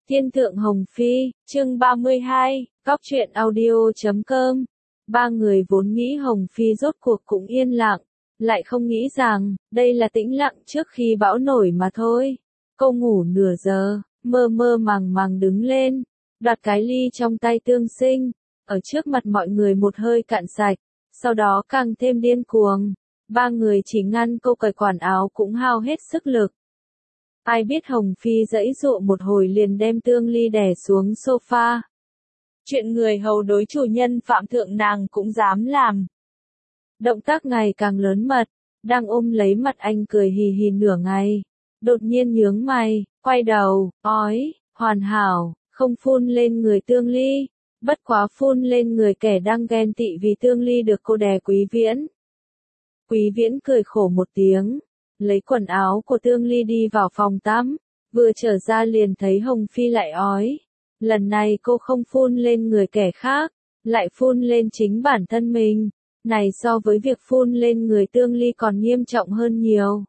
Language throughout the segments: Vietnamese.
Thiên thượng Hồng Phi, chương 32, Góc truyện audio.com. Ba người vốn nghĩ Hồng Phi rốt cuộc cũng yên lặng, lại không nghĩ rằng, đây là tĩnh lặng trước khi bão nổi mà thôi. Cô ngủ nửa giờ, mơ mơ màng màng đứng lên, đoạt cái ly trong tay Tương Sinh, ở trước mặt mọi người một hơi cạn sạch, sau đó càng thêm điên cuồng. Ba người chỉ ngăn cô cởi quần áo cũng hao hết sức lực. Ai biết Hồng Phi giãy giụa một hồi liền đem Tương Ly đè xuống sofa. Chuyện người hầu đối chủ nhân phạm thượng nàng cũng dám làm. Động tác ngày càng lớn mật, đang ôm lấy mặt anh cười hì hì nửa ngày. Đột nhiên nhướng mày, quay đầu, ói, hoàn hảo, không phun lên người Tương Ly, bất quá phun lên người kẻ đang ghen tị vì Tương Ly được cô đè Quý Viễn. Quý Viễn cười khổ một tiếng, lấy quần áo của Tương Ly đi vào phòng tắm, vừa trở ra liền thấy Hồng Phi lại ói. Lần này cô không phun lên người kẻ khác, lại phun lên chính bản thân mình. Này so với việc phun lên người Tương Ly còn nghiêm trọng hơn nhiều.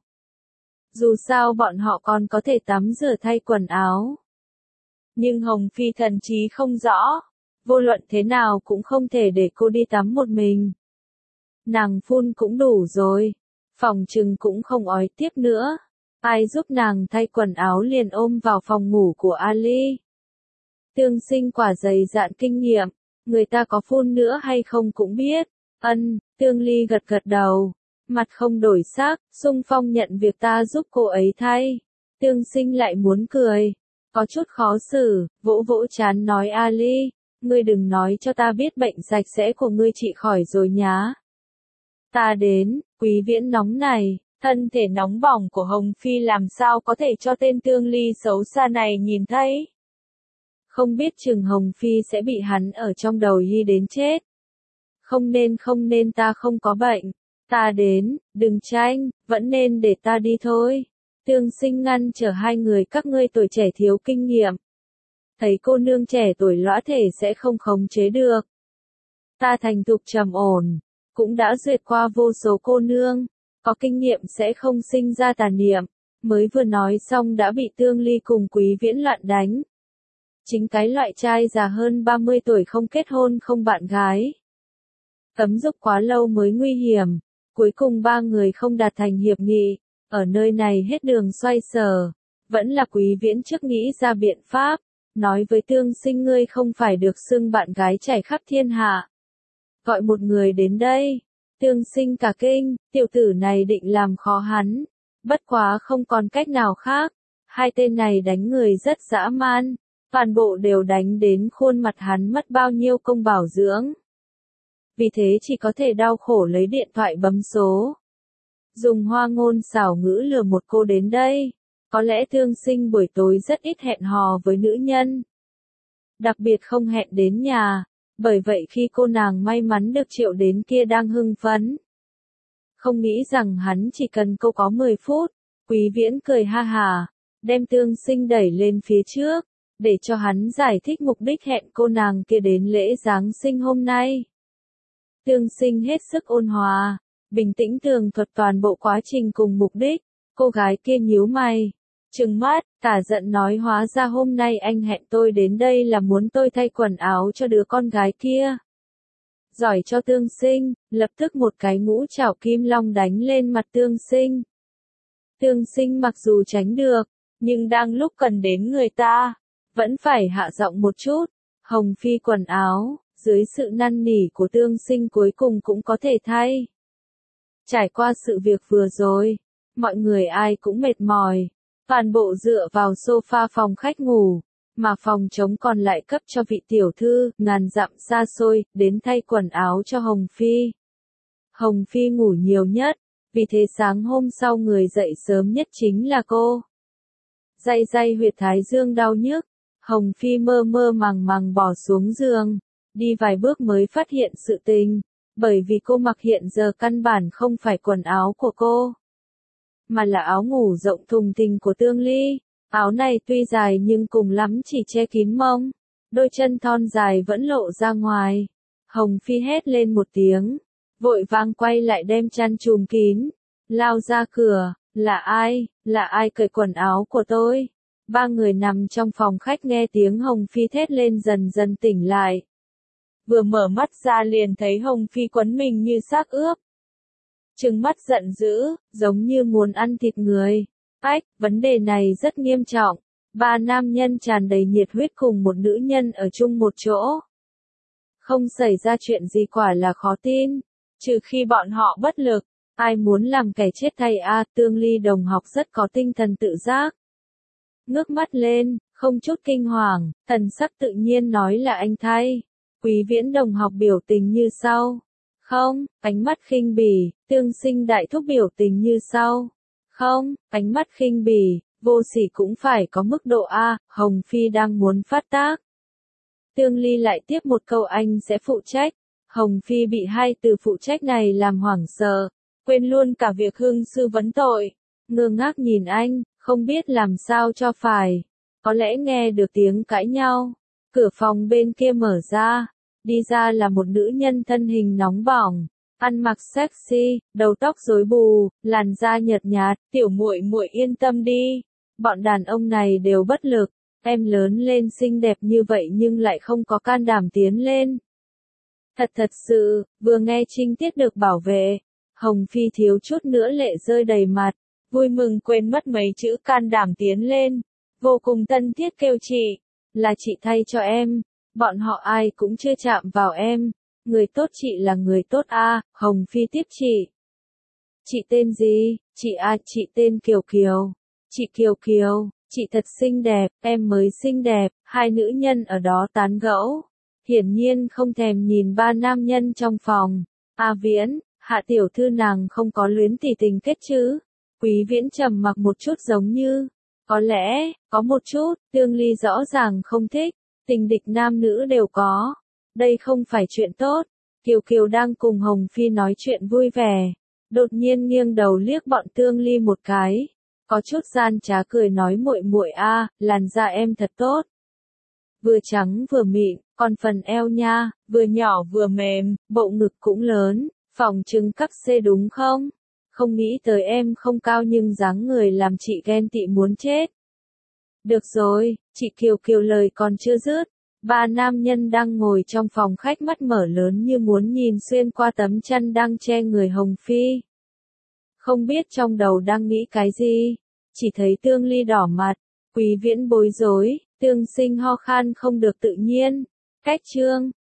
Dù sao bọn họ còn có thể tắm rửa thay quần áo. Nhưng Hồng Phi thần trí không rõ, vô luận thế nào cũng không thể để cô đi tắm một mình. Nàng phun cũng đủ rồi, phòng trừng cũng không ói tiếp nữa. Ai giúp nàng thay quần áo liền ôm vào phòng ngủ của Ali. Tương Sinh quả dày dạn kinh nghiệm, người ta có phun nữa hay không cũng biết. Tương Ly gật gật đầu, mặt không đổi sắc, xung phong nhận việc ta giúp cô ấy thay. Tương Sinh lại muốn cười, có chút khó xử, vỗ vỗ trán nói Ali, ngươi đừng nói cho ta biết bệnh sạch sẽ của ngươi trị khỏi rồi nhá. Ta đến. Quý Viễn nóng này, thân thể nóng bỏng của Hồng Phi làm sao có thể cho tên Tương Ly xấu xa này nhìn thấy. Không biết chừng Hồng Phi sẽ bị hắn ở trong đầu ghi đến chết. Không nên ta không có bệnh. Ta đến, đừng tranh, vẫn nên để ta đi thôi. Tương Sinh ngăn trở hai người các ngươi tuổi trẻ thiếu kinh nghiệm. Thấy cô nương trẻ tuổi lõa thể sẽ không khống chế được. Ta thành thục trầm ổn, cũng đã duyệt qua vô số cô nương, có kinh nghiệm sẽ không sinh ra tà niệm. Mới vừa nói xong đã bị Tương Ly cùng Quý Viễn loạn đánh. Chính cái loại trai già hơn 30 tuổi không kết hôn không bạn gái. Cấm dục quá lâu mới nguy hiểm, cuối cùng ba người không đạt thành hiệp nghị, ở nơi này hết đường xoay sở. Vẫn là Quý Viễn trước nghĩ ra biện pháp, nói với Tương Sinh ngươi không phải được xưng bạn gái trải khắp thiên hạ. Gọi một người đến đây. Tương Sinh cả kinh, tiểu tử này định làm khó hắn. Bất quá không còn cách nào khác. Hai tên này đánh người rất dã man. Toàn bộ đều đánh đến khuôn mặt hắn mất bao nhiêu công bảo dưỡng. Vì thế chỉ có thể đau khổ lấy điện thoại bấm số. Dùng hoa ngôn xảo ngữ lừa một cô đến đây. Có lẽ Tương Sinh buổi tối rất ít hẹn hò với nữ nhân. Đặc biệt không hẹn đến nhà. Bởi vậy khi cô nàng may mắn được triệu đến kia đang hưng phấn. Không nghĩ rằng hắn chỉ cần cô có 10 phút. Quý Viễn cười ha hà, đem Tương Sinh đẩy lên phía trước, để cho hắn giải thích mục đích hẹn cô nàng kia đến lễ Giáng sinh hôm nay. Tương Sinh hết sức ôn hòa, bình tĩnh tường thuật toàn bộ quá trình cùng mục đích. Cô gái kia nhíu mày, trừng mắt, cả giận nói hóa ra hôm nay anh hẹn tôi đến đây là muốn tôi thay quần áo cho đứa con gái kia. Giỏi cho Tương Sinh, lập tức một cái ngũ trảo kim long đánh lên mặt Tương Sinh. Tương Sinh mặc dù tránh được, nhưng đang lúc cần đến người ta, vẫn phải hạ giọng một chút. Hồng Phi quần áo, dưới sự năn nỉ của Tương Sinh cuối cùng cũng có thể thay. Trải qua sự việc vừa rồi, mọi người ai cũng mệt mỏi. Toàn bộ dựa vào sofa phòng khách ngủ, mà phòng trống còn lại cấp cho vị tiểu thư, ngàn dặm xa xôi, đến thay quần áo cho Hồng Phi. Hồng Phi ngủ nhiều nhất, vì thế sáng hôm sau người dậy sớm nhất chính là cô. Day huyệt thái dương đau nhức, Hồng Phi mơ mơ màng màng bỏ xuống giường, đi vài bước mới phát hiện sự tình, bởi vì cô mặc hiện giờ căn bản không phải quần áo của cô. Mà là áo ngủ rộng thùng thình của Tương Ly. Áo này tuy dài nhưng cùng lắm chỉ che kín mông. Đôi chân thon dài vẫn lộ ra ngoài. Hồng Phi hét lên một tiếng. Vội vàng quay lại đem chăn trùm kín. Lao ra cửa. Là ai cởi quần áo của tôi? Ba người nằm trong phòng khách nghe tiếng Hồng Phi thét lên dần dần tỉnh lại. Vừa mở mắt ra liền thấy Hồng Phi quấn mình như xác ướp. Trừng mắt giận dữ, giống như muốn ăn thịt người. Ách, vấn đề này rất nghiêm trọng. Ba nam nhân tràn đầy nhiệt huyết cùng một nữ nhân ở chung một chỗ. Không xảy ra chuyện gì quả là khó tin. Trừ khi bọn họ bất lực. Ai muốn làm kẻ chết thay a? Tương Ly đồng học rất có tinh thần tự giác. Ngước mắt lên, không chút kinh hoàng, thần sắc tự nhiên nói là anh thay. Quý Viễn đồng học biểu tình như sau. Không, ánh mắt khinh bỉ. Tương Sinh đại thúc biểu tình như sau. Không, ánh mắt khinh bỉ. Vô sỉ cũng phải có mức độ A. Hồng Phi đang muốn phát tác. Tương Ly lại tiếp một câu anh sẽ phụ trách. Hồng Phi bị hai từ phụ trách này làm hoảng sợ, quên luôn cả việc hương sư vấn tội. Ngơ ngác nhìn anh, không biết làm sao cho phải. Có lẽ nghe được tiếng cãi nhau. Cửa phòng bên kia mở ra. Đi ra là một nữ nhân thân hình nóng bỏng, ăn mặc sexy, đầu tóc rối bù, làn da nhợt nhạt. Tiểu muội muội yên tâm đi. Bọn đàn ông này đều bất lực. Em lớn lên xinh đẹp như vậy nhưng lại không có can đảm tiến lên. Thật sự, vừa nghe trinh tiết được bảo vệ, Hồng Phi thiếu chút nữa lệ rơi đầy mặt, vui mừng quên mất mấy chữ can đảm tiến lên, vô cùng thân thiết kêu chị, là chị thay cho em, bọn họ ai cũng chưa chạm vào em, người tốt chị là người tốt a. Hồng Phi tiếp chị. Chị tên gì? Chị chị tên Kiều Kiều. Chị Kiều Kiều, chị thật xinh đẹp, em mới xinh đẹp. Hai nữ nhân ở đó tán gẫu, hiển nhiên không thèm nhìn ba nam nhân trong phòng. Viễn, Hạ tiểu thư nàng không có luyến tỷ tình kết chứ? Quý Viễn trầm mặc một chút giống như, có lẽ, có một chút. Tương Ly rõ ràng không thích, tình địch nam nữ đều có. Đây không phải chuyện tốt. Kiều Kiều đang cùng Hồng Phi nói chuyện vui vẻ, đột nhiên nghiêng đầu liếc bọn Tương Ly một cái, có chút gian trá cười nói muội muội a, làn da em thật tốt. Vừa trắng vừa mịn, còn phần eo nha, vừa nhỏ vừa mềm, bộ ngực cũng lớn, phỏng chừng các C đúng không? Không nghĩ tới em không cao nhưng dáng người làm chị ghen tị muốn chết. Được rồi, chị Kiều Kiều lời còn chưa dứt. Ba nam nhân đang ngồi trong phòng khách mắt mở lớn như muốn nhìn xuyên qua tấm chăn đang che người Hồng Phi. Không biết trong đầu đang nghĩ cái gì, chỉ thấy Tương Ly đỏ mặt, Quý Viễn bối rối, Tương Sinh ho khan không được tự nhiên. Cách chương